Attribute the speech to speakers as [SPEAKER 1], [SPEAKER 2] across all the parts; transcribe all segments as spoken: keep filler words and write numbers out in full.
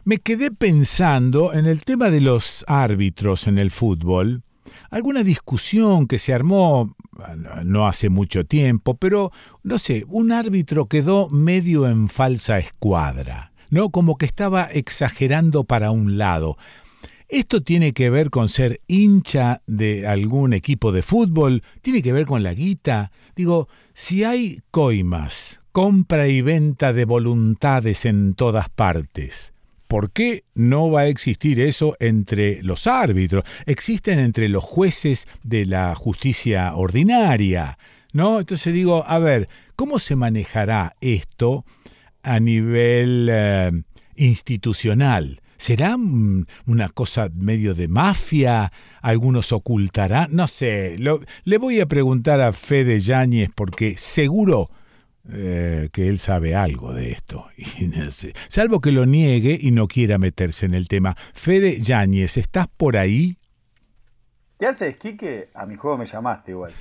[SPEAKER 1] me quedé pensando en el tema de los árbitros en el fútbol. Alguna discusión que se armó no hace mucho tiempo, pero no sé, un árbitro quedó medio en falsa escuadra, ¿no? Como que estaba exagerando para un lado. ¿Esto tiene que ver con ser hincha de algún equipo de fútbol? ¿Tiene que ver con la guita? Digo, si hay coimas, compra y venta de voluntades en todas partes, ¿por qué no va a existir eso entre los árbitros? Existen entre los jueces de la justicia ordinaria, ¿no? Entonces digo, a ver, ¿cómo se manejará esto a nivel eh, institucional? ¿Será una cosa medio de mafia? ¿Algunos ocultarán? No sé, lo, le voy a preguntar a Fede Yáñez porque seguro eh, que él sabe algo de esto. Y no sé, salvo que lo niegue y no quiera meterse en el tema. Fede Yáñez, ¿estás por ahí?
[SPEAKER 2] ¿Qué haces, Quique? A mi juego me llamaste igual.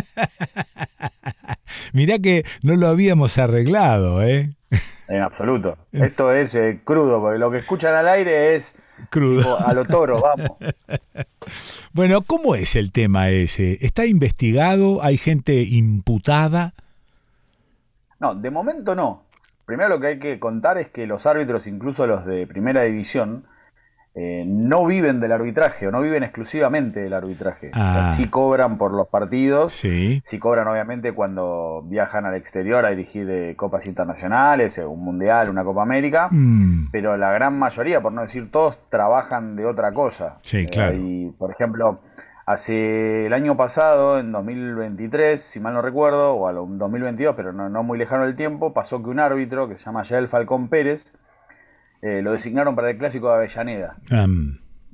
[SPEAKER 1] Mirá que no lo habíamos arreglado, ¿eh?
[SPEAKER 2] En absoluto. Esto es eh, crudo, porque lo que escuchan al aire es
[SPEAKER 1] crudo.
[SPEAKER 2] Tipo, a lo toro, vamos.
[SPEAKER 1] Bueno, ¿cómo es el tema ese? ¿Está investigado? ¿Hay gente imputada?
[SPEAKER 2] No, de momento no. Primero lo que hay que contar es que los árbitros, incluso los de primera división, eh, no viven del arbitraje o no viven exclusivamente del arbitraje.
[SPEAKER 1] Ah.
[SPEAKER 2] O sea, sí cobran por los partidos,
[SPEAKER 1] sí,
[SPEAKER 2] sí cobran obviamente cuando viajan al exterior a dirigir eh, copas internacionales, eh, un mundial, una Copa América,
[SPEAKER 1] mm.
[SPEAKER 2] pero la gran mayoría, por no decir todos, trabajan de otra cosa.
[SPEAKER 1] Sí, claro.
[SPEAKER 2] Eh, y, por ejemplo, hace el año pasado, en dos mil veintitrés, si mal no recuerdo, o en dos mil veintidós, pero no, no muy lejano el tiempo, pasó que un árbitro que se llama Yael Falcón Pérez, Eh, lo designaron para el Clásico de Avellaneda.
[SPEAKER 1] Um.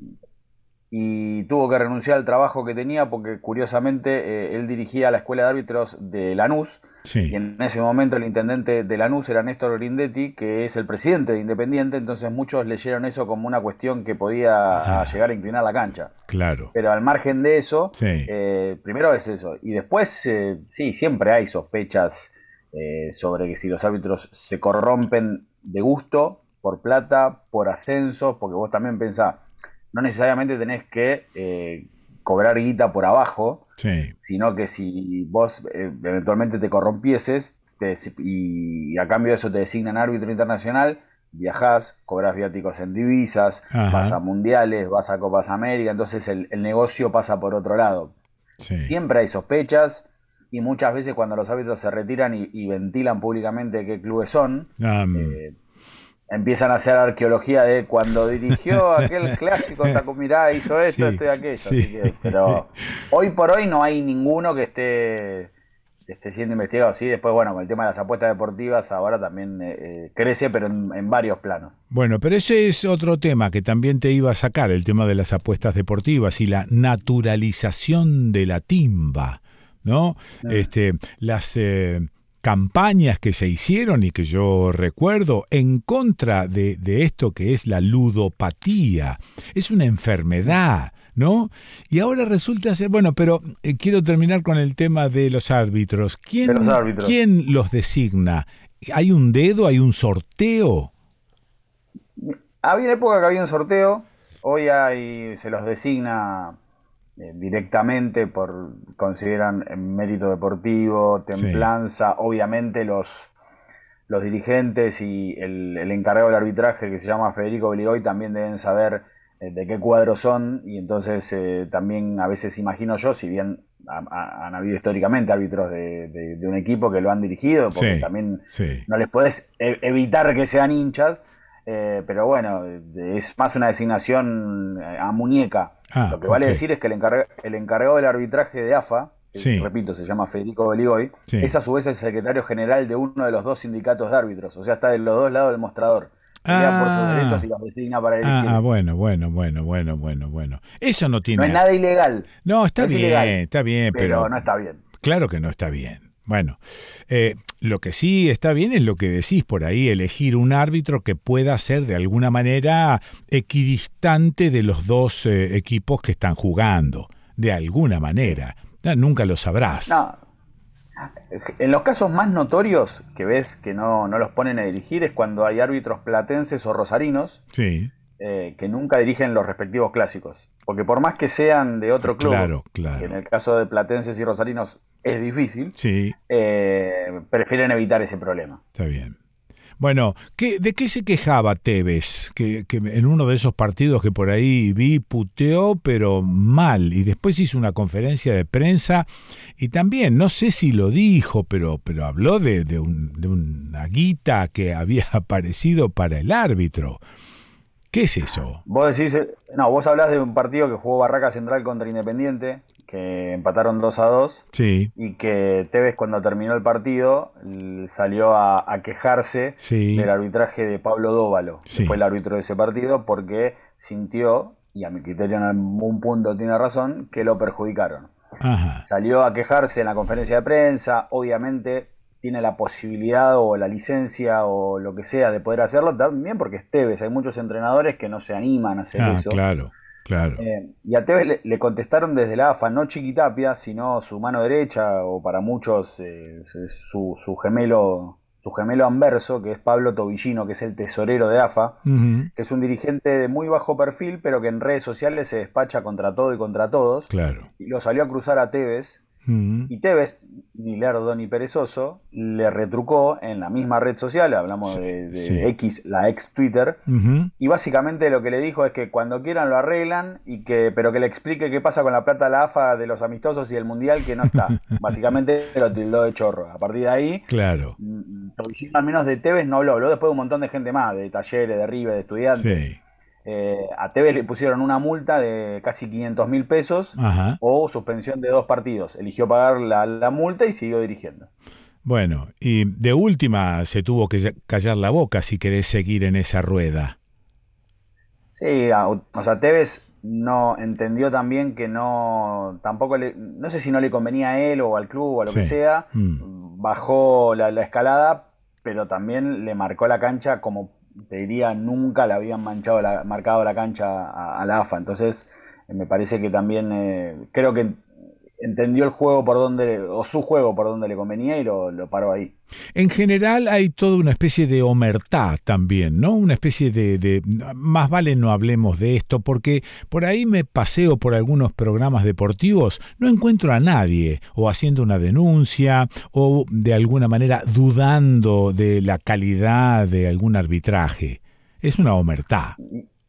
[SPEAKER 2] Y tuvo que renunciar al trabajo que tenía porque, curiosamente, eh, él dirigía la escuela de árbitros de Lanús.
[SPEAKER 1] Sí.
[SPEAKER 2] Y en ese momento el intendente de Lanús era Néstor Grindetti, que es el presidente de Independiente. Entonces muchos leyeron eso como una cuestión que podía
[SPEAKER 1] Ah.
[SPEAKER 2] llegar a inclinar la cancha.
[SPEAKER 1] Claro.
[SPEAKER 2] Pero al margen de eso,
[SPEAKER 1] sí.
[SPEAKER 2] eh, primero es eso. Y después, eh, sí, siempre hay sospechas eh, sobre que si los árbitros se corrompen de gusto, por plata, por ascensos, porque vos también pensás, no necesariamente tenés que eh, cobrar guita por abajo,
[SPEAKER 1] sí.
[SPEAKER 2] sino que si vos eh, eventualmente te corrompieses te, y, y a cambio de eso te designan árbitro internacional, viajás, cobrás viáticos en divisas,
[SPEAKER 1] Ajá.
[SPEAKER 2] vas a mundiales, vas a Copas América, entonces el, el negocio pasa por otro lado.
[SPEAKER 1] Sí.
[SPEAKER 2] Siempre hay sospechas y muchas veces cuando los árbitros se retiran y, y ventilan públicamente qué clubes son,
[SPEAKER 1] Um.
[SPEAKER 2] eh, empiezan a hacer arqueología de cuando dirigió aquel clásico, mirá, hizo esto,
[SPEAKER 1] Sí,
[SPEAKER 2] esto y aquello.
[SPEAKER 1] sí.
[SPEAKER 2] Así que, pero hoy por hoy no hay ninguno que esté, que esté siendo investigado. Sí, después, bueno, con el tema de las apuestas deportivas ahora también eh, crece, pero en, en varios planos.
[SPEAKER 1] Bueno, pero ese es otro tema que también te iba a sacar, el tema de las apuestas deportivas y la naturalización de la timba, ¿no? Mm. Este, las... Eh, campañas que se hicieron y que yo recuerdo en contra de, de esto que es la ludopatía. Es una enfermedad, ¿no? Y ahora resulta ser... Bueno, pero eh, quiero terminar con el tema de los árbitros. ¿Quién,
[SPEAKER 2] de los árbitros.
[SPEAKER 1] ¿Quién los designa? ¿Hay un dedo? ¿Hay un sorteo?
[SPEAKER 2] Había época que había un sorteo. Hoy hay, se los designa... Eh, directamente por consideran mérito deportivo, templanza, sí. Obviamente los, los dirigentes y el, el encargado del arbitraje que se llama Federico Beligoy también deben saber eh, de qué cuadro son y entonces eh, también a veces imagino yo, si bien ha, ha, han habido históricamente árbitros de, de, de un equipo que lo han dirigido, porque
[SPEAKER 1] sí,
[SPEAKER 2] también
[SPEAKER 1] sí.
[SPEAKER 2] no les podés e- evitar que sean hinchas. Eh, pero bueno, es más una designación a muñeca.
[SPEAKER 1] Ah,
[SPEAKER 2] Lo que vale
[SPEAKER 1] okay.
[SPEAKER 2] decir es que el, encarg- el encargado del arbitraje de A F A, que
[SPEAKER 1] sí.
[SPEAKER 2] repito, se llama Federico Beligoy,
[SPEAKER 1] sí.
[SPEAKER 2] es a su vez el secretario general de uno de los dos sindicatos de árbitros, o sea, está de los dos lados del mostrador. Pelea
[SPEAKER 1] ah,
[SPEAKER 2] por sus derechos y los designa para dirigir.
[SPEAKER 1] Ah, bueno, bueno, bueno, bueno, bueno, bueno. Eso no tiene...
[SPEAKER 2] No es nada ilegal.
[SPEAKER 1] No, está
[SPEAKER 2] no
[SPEAKER 1] bien,
[SPEAKER 2] ilegal,
[SPEAKER 1] está bien, pero...
[SPEAKER 2] pero no está bien.
[SPEAKER 1] Claro que no está bien. Bueno, eh, lo que sí está bien es lo que decís por ahí, elegir un árbitro que pueda ser de alguna manera equidistante de los dos eh, equipos que están jugando, de alguna manera. No, nunca lo sabrás.
[SPEAKER 2] No, En los casos más notorios que ves que no, no los ponen a dirigir es cuando hay árbitros platenses o rosarinos,
[SPEAKER 1] Sí.
[SPEAKER 2] eh, que nunca dirigen los respectivos clásicos. Porque por más que sean de otro club,
[SPEAKER 1] Claro, claro.
[SPEAKER 2] que en el caso de platenses y rosarinos es difícil,
[SPEAKER 1] Sí,
[SPEAKER 2] eh, prefieren evitar ese problema.
[SPEAKER 1] está bien. Bueno, ¿qué, ¿de qué se quejaba Tevez? Que, que en uno de esos partidos que por ahí vi puteó, pero mal, y después hizo una conferencia de prensa y también, no sé si lo dijo, pero, pero habló de, de, un, de una guita que había aparecido para el árbitro. ¿Qué es eso?
[SPEAKER 2] Vos decís, eh, no, vos hablás de un partido que jugó Barraca Central contra Independiente, que empataron dos a dos,
[SPEAKER 1] Sí,
[SPEAKER 2] y que Tevez cuando terminó el partido l- salió a, a quejarse
[SPEAKER 1] sí,
[SPEAKER 2] del arbitraje de Pablo Dóvalo,
[SPEAKER 1] sí.
[SPEAKER 2] que fue el árbitro de ese partido, porque sintió, y a mi criterio en algún punto tiene razón, que lo perjudicaron.
[SPEAKER 1] Ajá,
[SPEAKER 2] Salió a quejarse en la conferencia de prensa, obviamente tiene la posibilidad o la licencia o lo que sea de poder hacerlo también porque es Tevez, hay muchos entrenadores que no se animan a hacer
[SPEAKER 1] ah,
[SPEAKER 2] eso.
[SPEAKER 1] claro, claro.
[SPEAKER 2] Eh, y a Tevez le, le contestaron desde la A F A, no Chiquitapia, sino su mano derecha, o para muchos eh, su, su gemelo su gemelo anverso, que es Pablo Tobillino, que es el tesorero de A F A,
[SPEAKER 1] Ujú,
[SPEAKER 2] que es un dirigente de muy bajo perfil, pero que en redes sociales se despacha contra todo y contra todos,
[SPEAKER 1] claro.
[SPEAKER 2] y lo salió a cruzar a Tevez,
[SPEAKER 1] Ujú,
[SPEAKER 2] y Tevez, ni lerdo ni perezoso, le retrucó en la misma red social, hablamos
[SPEAKER 1] sí,
[SPEAKER 2] de, de
[SPEAKER 1] sí.
[SPEAKER 2] X, la ex Twitter,
[SPEAKER 1] Ujú,
[SPEAKER 2] y básicamente lo que le dijo es que cuando quieran lo arreglan, y que, pero que le explique qué pasa con la plata de la A F A de los amistosos y el Mundial que no está. Básicamente lo tildó de chorro. A partir de ahí,
[SPEAKER 1] claro,
[SPEAKER 2] mm, Tobillino, al menos de Tevez no habló, habló después de un montón de gente más, de Talleres, de River, de Estudiantes.
[SPEAKER 1] sí.
[SPEAKER 2] Eh, a Tevez le pusieron una multa de casi quinientos mil pesos
[SPEAKER 1] Ajá.
[SPEAKER 2] o suspensión de dos partidos. Eligió pagar la, la multa y siguió dirigiendo.
[SPEAKER 1] Bueno, y de última se tuvo que callar la boca si querés seguir en esa rueda.
[SPEAKER 2] Sí, a- o sea, Tevez no entendió también que no, tampoco le, no sé si no le convenía a él o al club o a lo
[SPEAKER 1] Sí.
[SPEAKER 2] que sea,
[SPEAKER 1] Mm,
[SPEAKER 2] bajó la, la escalada, pero también le marcó la cancha como te diría nunca le habían manchado la, marcado la cancha a, a la A F A. Entonces, eh, me parece que también eh, creo que entendió el juego por donde, o su juego por donde le convenía y lo, lo paró ahí.
[SPEAKER 1] En general hay toda una especie de omertá también, ¿no? Una especie de, de... Más vale no hablemos de esto porque por ahí me paseo por algunos programas deportivos, no encuentro a nadie o haciendo una denuncia o de alguna manera dudando de la calidad de algún arbitraje. Es una omertá.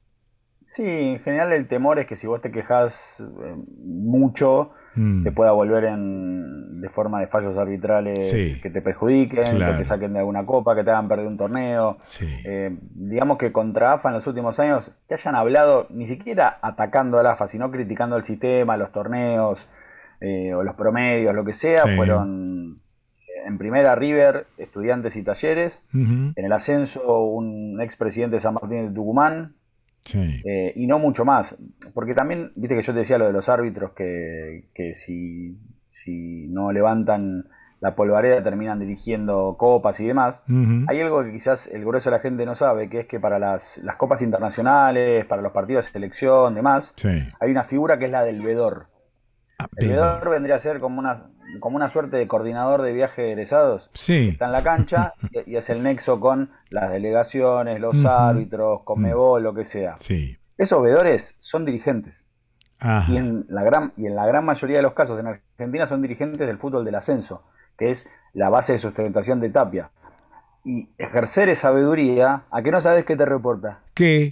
[SPEAKER 2] Sí, en general el temor es que si vos te quejas eh, mucho, te
[SPEAKER 1] Mm,
[SPEAKER 2] pueda volver en, de forma de fallos arbitrales
[SPEAKER 1] sí,
[SPEAKER 2] que te perjudiquen, que te
[SPEAKER 1] claro,
[SPEAKER 2] saquen de alguna copa, que te hagan perder un torneo.
[SPEAKER 1] sí.
[SPEAKER 2] Eh, digamos que contra A F A en los últimos años que hayan hablado ni siquiera atacando al A F A, sino criticando el sistema, los torneos eh, o los promedios, lo que sea,
[SPEAKER 1] Sí.
[SPEAKER 2] fueron eh, en primera River, Estudiantes y Talleres,
[SPEAKER 1] Ujú,
[SPEAKER 2] en el ascenso un expresidente de San Martín de Tucumán,
[SPEAKER 1] sí.
[SPEAKER 2] eh, y no mucho más, porque también, viste que yo te decía lo de los árbitros, que, que si, si no levantan la polvareda terminan dirigiendo copas y demás.
[SPEAKER 1] Ujú,
[SPEAKER 2] Hay algo que quizás el grueso de la gente no sabe, que es que para las, las copas internacionales, para los partidos de selección, demás,
[SPEAKER 1] sí.
[SPEAKER 2] hay una figura que es la del vedor.
[SPEAKER 1] Ah,
[SPEAKER 2] El
[SPEAKER 1] vedor.
[SPEAKER 2] vedor vendría a ser como una, como una suerte de coordinador de viaje de egresados, que
[SPEAKER 1] Sí.
[SPEAKER 2] está en la cancha y, y es el nexo con las delegaciones, los
[SPEAKER 1] Ujú,
[SPEAKER 2] árbitros,
[SPEAKER 1] mm,
[SPEAKER 2] Conmebol, lo que sea.
[SPEAKER 1] sí.
[SPEAKER 2] Esos veedores son dirigentes. Y
[SPEAKER 1] Ajá.
[SPEAKER 2] en, la gran, y en la gran mayoría de los casos en Argentina son dirigentes del fútbol del ascenso, que es la base de sustentación de Tapia. Y ejercer esa sabiduría, ¿a que no sabes qué te reporta?
[SPEAKER 1] ¿Qué?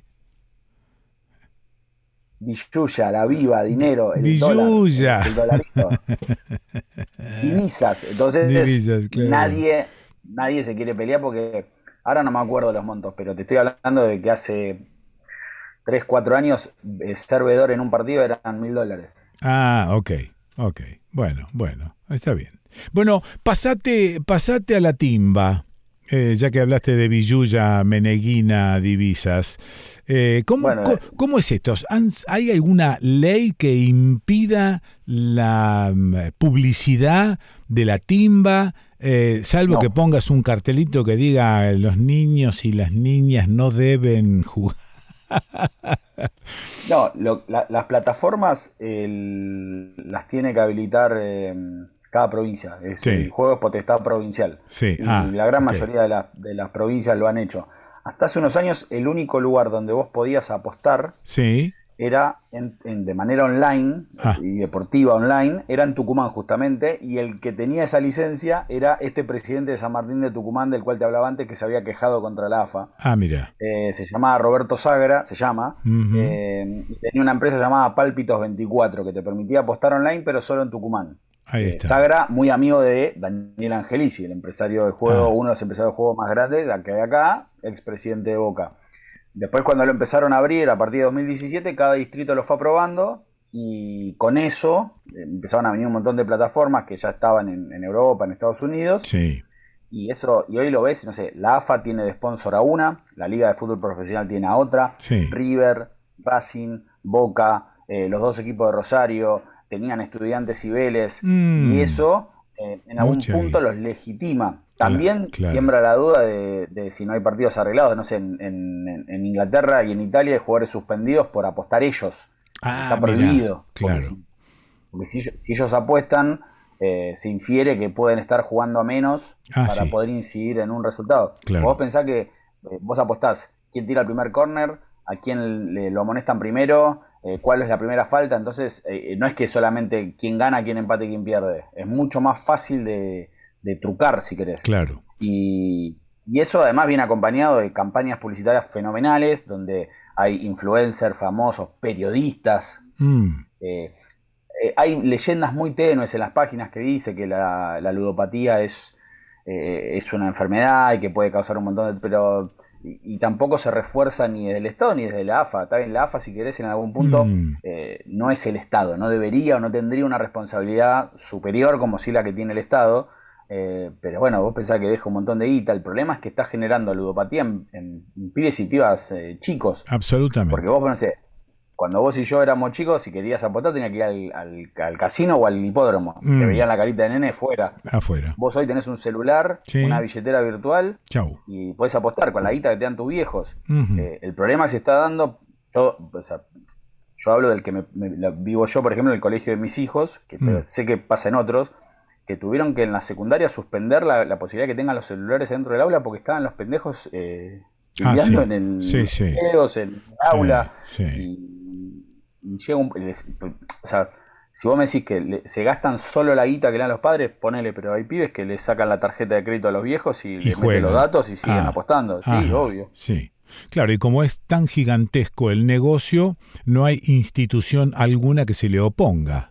[SPEAKER 2] Billulla, la viva,
[SPEAKER 1] Vi-
[SPEAKER 2] dinero, el dólar, el,
[SPEAKER 1] Villuya.
[SPEAKER 2] el dolarito, divisas. Entonces,
[SPEAKER 1] Divisas, claro.
[SPEAKER 2] nadie, nadie se quiere pelear porque ahora no me acuerdo los montos, pero te estoy hablando de que hace tres cuatro años eh, ser veedor en un partido eran mil dólares.
[SPEAKER 1] Ah, ok, ok. Bueno, bueno, está bien. Bueno, pasate, pasate a la timba, eh, ya que hablaste de Villuya, Meneguina, divisas. Eh, ¿cómo,
[SPEAKER 2] Bueno,
[SPEAKER 1] co- ¿Cómo es esto? ¿Han- ¿Hay alguna ley que impida la mm, publicidad de la timba? Eh, salvo que
[SPEAKER 2] no.
[SPEAKER 1] pongas un cartelito que diga los niños y las niñas no deben jugar.
[SPEAKER 2] No, lo- la- las plataformas el- las tiene que habilitar eh, cada provincia. Es,
[SPEAKER 1] sí.
[SPEAKER 2] El juego es potestad provincial.
[SPEAKER 1] Sí.
[SPEAKER 2] Y
[SPEAKER 1] Ah,
[SPEAKER 2] la gran
[SPEAKER 1] okay.
[SPEAKER 2] mayoría de, la, de las provincias lo han hecho. Hasta hace unos años, el único lugar donde vos podías apostar
[SPEAKER 1] Sí.
[SPEAKER 2] era en, en, de manera online
[SPEAKER 1] Ah.
[SPEAKER 2] y deportiva online, era en Tucumán justamente, y el que tenía esa licencia era este presidente de San Martín de Tucumán, del cual te hablaba antes, que se había quejado contra la A F A.
[SPEAKER 1] Ah, mira.
[SPEAKER 2] Eh, se llamaba Roberto Sagra, se llama,
[SPEAKER 1] Uh-huh.
[SPEAKER 2] eh, y tenía una empresa llamada Pálpitos veinticuatro, que te permitía apostar online, pero solo en Tucumán.
[SPEAKER 1] Ahí
[SPEAKER 2] Eh,
[SPEAKER 1] está.
[SPEAKER 2] Sagra, muy amigo de Daniel Angelici, el empresario del juego,
[SPEAKER 1] Ah.
[SPEAKER 2] uno de los empresarios de juego más grandes que hay acá, expresidente de Boca. Después, cuando lo empezaron a abrir a partir de dos mil diecisiete, cada distrito lo fue aprobando, y con eso eh, empezaron a venir un montón de plataformas que ya estaban en, en Europa, en Estados Unidos.
[SPEAKER 1] Sí.
[SPEAKER 2] Y eso, y hoy lo ves, no sé, la A F A tiene de sponsor a una, la Liga de Fútbol Profesional tiene a otra,
[SPEAKER 1] Sí.
[SPEAKER 2] River, Racing, Boca, eh, los dos equipos de Rosario, tenían Estudiantes y Vélez,
[SPEAKER 1] Mm.
[SPEAKER 2] y eso eh, en algún
[SPEAKER 1] Mucha
[SPEAKER 2] punto
[SPEAKER 1] guita.
[SPEAKER 2] los legitima. También
[SPEAKER 1] Claro, claro.
[SPEAKER 2] siembra la duda de, de si no hay partidos arreglados. No sé, en, en, en Inglaterra y en Italia hay jugadores suspendidos por apostar ellos.
[SPEAKER 1] Ah,
[SPEAKER 2] Está prohibido.
[SPEAKER 1] mirá, claro.
[SPEAKER 2] Porque si, porque si, si ellos apuestan, eh, se infiere que pueden estar jugando a menos
[SPEAKER 1] Ah,
[SPEAKER 2] para
[SPEAKER 1] sí.
[SPEAKER 2] poder incidir en un resultado.
[SPEAKER 1] Claro.
[SPEAKER 2] Vos pensás que eh, vos apostás quién tira el primer córner, a quién le, lo amonestan primero, eh, cuál es la primera falta. Entonces, eh, no es que solamente quién gana, quién empate y quién pierde. Es mucho más fácil de, de trucar, si querés.
[SPEAKER 1] Claro.
[SPEAKER 2] Y, y eso además viene acompañado de campañas publicitarias fenomenales, donde hay influencers famosos, periodistas.
[SPEAKER 1] Mm.
[SPEAKER 2] Eh, eh, hay leyendas muy tenues en las páginas que dice que la, la ludopatía es, eh, es una enfermedad y que puede causar un montón de... Pero, y, y tampoco se refuerza ni desde el Estado ni desde la A F A. Está bien, la A F A, si querés, en algún punto,
[SPEAKER 1] Mm.
[SPEAKER 2] eh, no es el Estado. No debería o no tendría una responsabilidad superior como sí la que tiene el Estado. Eh, pero bueno, vos pensás que deja un montón de guita. El problema es que está generando ludopatía en, en, en pibes y pibas eh, chicos.
[SPEAKER 1] Absolutamente.
[SPEAKER 2] Porque vos, no sé, cuando vos y yo éramos chicos, si querías apostar, tenías que ir al, al, al casino o al hipódromo.
[SPEAKER 1] Mm.
[SPEAKER 2] Te veían la carita de nene fuera.
[SPEAKER 1] Afuera.
[SPEAKER 2] Vos hoy tenés un celular,
[SPEAKER 1] Sí.
[SPEAKER 2] una billetera virtual,
[SPEAKER 1] Chau.
[SPEAKER 2] y podés apostar con la guita que te dan tus viejos.
[SPEAKER 1] Ujú.
[SPEAKER 2] Eh, el problema se está dando, yo, o sea, yo hablo del que me, me- la- vivo yo, por ejemplo, en el colegio de mis hijos, que pero
[SPEAKER 1] Mm.
[SPEAKER 2] sé que pasa en otros, que tuvieron que en la secundaria suspender la, la posibilidad que tengan los celulares dentro del aula porque estaban los pendejos eh,
[SPEAKER 1] Ah,
[SPEAKER 2] enviando
[SPEAKER 1] sí.
[SPEAKER 2] en el
[SPEAKER 1] Sí, sí.
[SPEAKER 2] videos, en el aula.
[SPEAKER 1] Sí.
[SPEAKER 2] Y, y llega un, les- o sea, si vos me decís que le- se gastan solo la guita que le dan los padres, ponele, pero hay pibes que le sacan la tarjeta de crédito a los viejos y,
[SPEAKER 1] Y
[SPEAKER 2] les meten
[SPEAKER 1] juegan.
[SPEAKER 2] los datos y siguen
[SPEAKER 1] Ah.
[SPEAKER 2] apostando. Sí,
[SPEAKER 1] Ajá.
[SPEAKER 2] obvio.
[SPEAKER 1] Sí. Claro, y como es tan gigantesco el negocio, no hay institución alguna que se le oponga.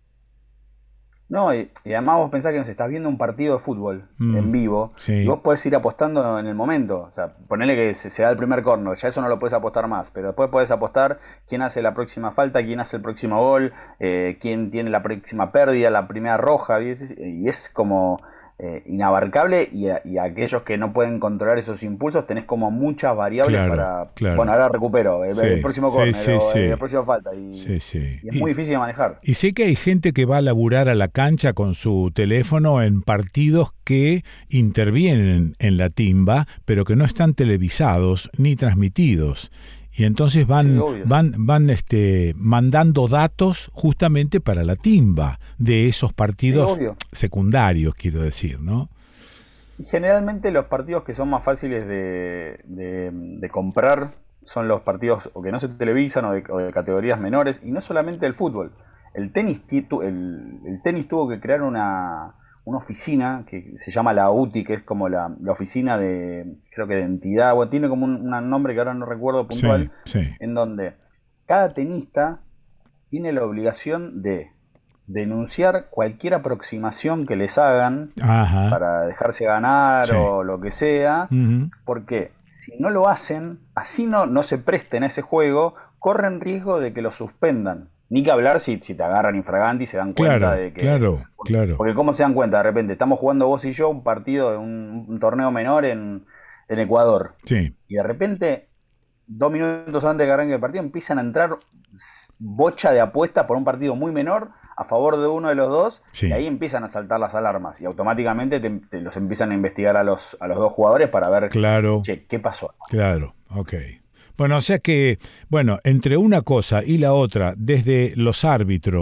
[SPEAKER 2] No, y, y además vos pensás que nos estás viendo un partido de fútbol
[SPEAKER 1] Mm,
[SPEAKER 2] en vivo
[SPEAKER 1] sí.
[SPEAKER 2] y vos podés ir apostando en el momento. O sea, ponele que se, se da el primer córner, ya eso no lo puedes apostar más, pero después podés apostar quién hace la próxima falta, quién hace el próximo gol, eh, quién tiene la próxima pérdida, la primera roja, y, y es como eh, inabarcable y, a, y a aquellos que no pueden controlar esos impulsos tenés como muchas variables
[SPEAKER 1] Claro,
[SPEAKER 2] para...
[SPEAKER 1] claro.
[SPEAKER 2] Bueno, ahora recupero, el,
[SPEAKER 1] Sí,
[SPEAKER 2] el próximo
[SPEAKER 1] sí,
[SPEAKER 2] córner,
[SPEAKER 1] sí,
[SPEAKER 2] o,
[SPEAKER 1] sí.
[SPEAKER 2] eh, la próxima falta. Y,
[SPEAKER 1] Sí, sí.
[SPEAKER 2] y es
[SPEAKER 1] Y-
[SPEAKER 2] muy difícil de manejar.
[SPEAKER 1] Y sé que hay gente que va a laburar a la cancha con su teléfono en partidos que intervienen en la timba, pero que no están televisados ni transmitidos. Y entonces van,
[SPEAKER 2] Sí, obvio.
[SPEAKER 1] van, van este, mandando datos justamente para la timba de esos partidos
[SPEAKER 2] Sí, obvio.
[SPEAKER 1] secundarios, quiero decir, ¿no?
[SPEAKER 2] Y generalmente los partidos que son más fáciles de, de- de comprar son los partidos o que no se televisan o de, o de categorías menores, y no solamente el fútbol. El tenis, ti- tu- el, el tenis tuvo que crear una, una oficina que se llama la U T I, que es como la, la oficina de, creo que de entidad, o tiene como un, un nombre que ahora no recuerdo
[SPEAKER 1] Sí,
[SPEAKER 2] puntual,
[SPEAKER 1] sí.
[SPEAKER 2] en donde cada tenista tiene la obligación de denunciar cualquier aproximación que les hagan
[SPEAKER 1] Ajá.
[SPEAKER 2] para dejarse ganar
[SPEAKER 1] Sí.
[SPEAKER 2] o lo que sea,
[SPEAKER 1] Ujú.
[SPEAKER 2] porque si no lo hacen, así no, no se presten a ese juego, corren riesgo de que lo suspendan. Ni que hablar si, si te agarran infraganti y se dan cuenta
[SPEAKER 1] Claro,
[SPEAKER 2] de que...
[SPEAKER 1] claro,
[SPEAKER 2] porque,
[SPEAKER 1] claro.
[SPEAKER 2] porque ¿cómo se dan cuenta? De repente, estamos jugando vos y yo un partido, de un, un torneo menor en, en Ecuador,
[SPEAKER 1] Sí,
[SPEAKER 2] y de repente, dos minutos antes de que arranque el partido, empiezan a entrar bocha de apuestas por un partido muy menor a favor de uno de los dos,
[SPEAKER 1] Sí.
[SPEAKER 2] y ahí empiezan a saltar las alarmas y automáticamente te, te los empiezan a investigar a los, a los dos jugadores para ver,
[SPEAKER 1] claro.
[SPEAKER 2] che, ¿qué pasó?
[SPEAKER 1] Claro, ok. Bueno, o sea que, bueno, entre una cosa y la otra, desde los árbitros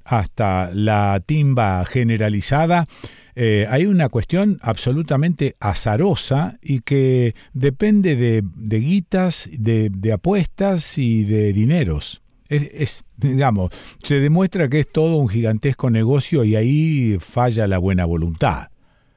[SPEAKER 1] hasta la timba generalizada, eh, hay una cuestión absolutamente azarosa y que depende de, de guitas, de, de apuestas y de dineros. Es, es, digamos, se demuestra que es todo un gigantesco negocio y ahí falla la buena voluntad.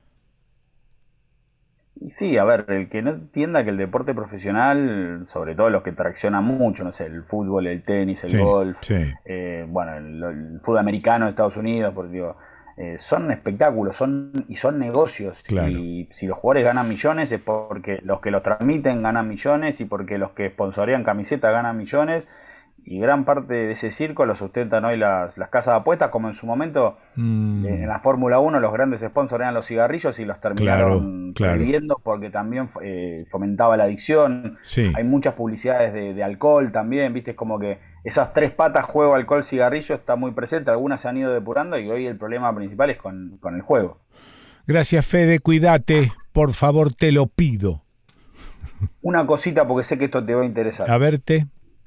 [SPEAKER 2] Sí, a ver, el que no entienda que el deporte profesional, sobre todo los que traccionan mucho, no sé, el fútbol, el tenis, el
[SPEAKER 1] Sí,
[SPEAKER 2] golf,
[SPEAKER 1] sí.
[SPEAKER 2] eh, bueno, el, el fútbol americano de Estados Unidos, porque digo, eh, son espectáculos, son y son negocios.
[SPEAKER 1] Claro.
[SPEAKER 2] Y si los jugadores ganan millones es porque los que los transmiten ganan millones y porque los que sponsorean camisetas ganan millones. Y gran parte de ese circo lo sustentan hoy las, las casas de apuestas, como en su momento
[SPEAKER 1] Mm,
[SPEAKER 2] eh, en la Fórmula uno los grandes sponsors eran los cigarrillos y los terminaron
[SPEAKER 1] Claro, claro.
[SPEAKER 2] prohibiendo porque también eh, fomentaba la adicción.
[SPEAKER 1] sí.
[SPEAKER 2] Hay muchas publicidades de, de alcohol también, viste, es como que esas tres patas, juego, alcohol, cigarrillo, está muy presente. Algunas se han ido depurando y hoy el problema principal es con, con el juego.
[SPEAKER 1] Gracias, Fede, cuídate, por favor, te lo pido.
[SPEAKER 2] Una cosita porque sé que esto te va a interesar.
[SPEAKER 1] A verte.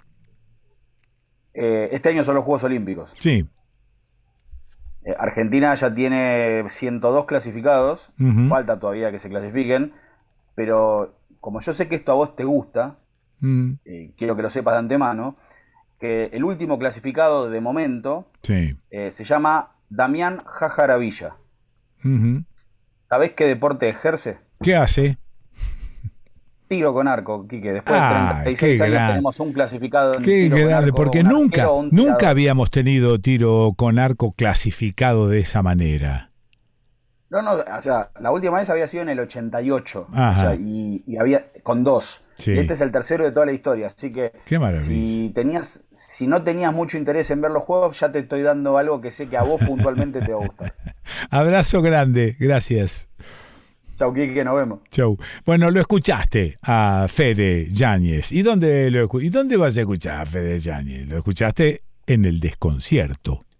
[SPEAKER 2] Eh, este año son los Juegos Olímpicos.
[SPEAKER 1] Sí.
[SPEAKER 2] Eh, Argentina ya tiene ciento dos clasificados,
[SPEAKER 1] Ujú.
[SPEAKER 2] falta todavía que se clasifiquen, pero como yo sé que esto a vos te gusta,
[SPEAKER 1] Mm,
[SPEAKER 2] eh, quiero que lo sepas de antemano, que el último clasificado de momento
[SPEAKER 1] sí.
[SPEAKER 2] eh, se llama Damián Jajaravilla.
[SPEAKER 1] Ujú.
[SPEAKER 2] ¿Sabés qué deporte ejerce?
[SPEAKER 1] ¿Qué hace?
[SPEAKER 2] Tiro con arco, Quique. Después de
[SPEAKER 1] Ah,
[SPEAKER 2] treinta y seis
[SPEAKER 1] qué
[SPEAKER 2] años
[SPEAKER 1] gran-
[SPEAKER 2] tenemos un clasificado en
[SPEAKER 1] Qué
[SPEAKER 2] tiro con
[SPEAKER 1] grande,
[SPEAKER 2] arco,
[SPEAKER 1] porque
[SPEAKER 2] un
[SPEAKER 1] nunca,
[SPEAKER 2] arquero o un
[SPEAKER 1] nunca
[SPEAKER 2] tirador.
[SPEAKER 1] habíamos tenido tiro con arco clasificado de esa manera.
[SPEAKER 2] No, no, o sea, la última vez había sido en el ochenta y ocho, o
[SPEAKER 1] Ajá.
[SPEAKER 2] sea, y, y había con dos.
[SPEAKER 1] Sí.
[SPEAKER 2] Y este es el tercero de toda la historia, así que
[SPEAKER 1] Qué maravilla.
[SPEAKER 2] si tenías, si no tenías mucho interés en ver los juegos, ya te estoy dando algo que sé que a vos puntualmente te va a gustar.
[SPEAKER 1] Abrazo grande, gracias.
[SPEAKER 2] Chau, Quique, nos vemos.
[SPEAKER 1] Chau. Bueno, lo escuchaste a Fede Yáñez. ¿Y dónde, lo escu- ¿Y dónde vas a escuchar a Fede Yáñez? Lo escuchaste en El Desconcierto.